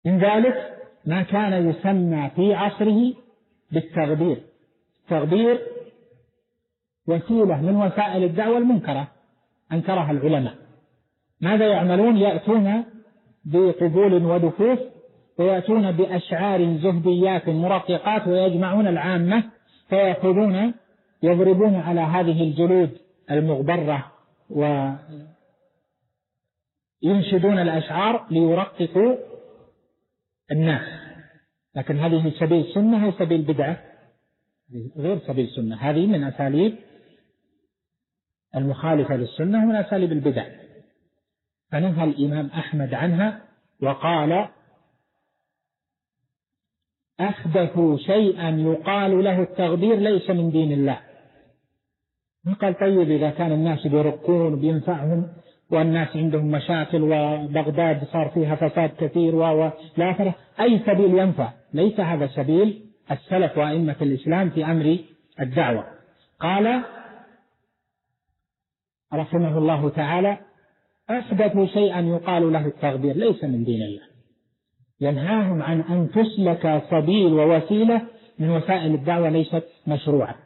من ذلك ما كان يسمى في عصره بالتغبير. التغبير وسيلة من وسائل الدعوة المنكرة أنكرها العلماء. ماذا يعملون؟ يأتون بقبول ودفوف ويأتون بأشعار زهديات مرققات ويجمعون العامة فيأخذون يضربون على هذه الجلود المغبرة وينشدون الأشعار ليرققوا الناس. لكن هذه سبيل سنة وسبيل بدعة غير سبيل سنة. هذه من أساليب المخالفة للسنة ومن أساليب البدع. فنهى الإمام أحمد عنها وقال أحدثوا شيئا يقال له التغبير ليس من دين الله. قال طيب إذا كان الناس بيرقون وبينفعهم والناس عندهم مشاكل وبغداد صار فيها فساد كثير لا فرق، أي سبيل ينفع؟ ليس هذا سبيل السلف وأئمة الإسلام في أمر الدعوة. قال رحمه الله تعالى أحدثوا شيئا يقال له التغبير ليس من دين الله. ينهاهم عن أن تسلك سبيل ووسيلة من وسائل الدعوة ليست مشروعة.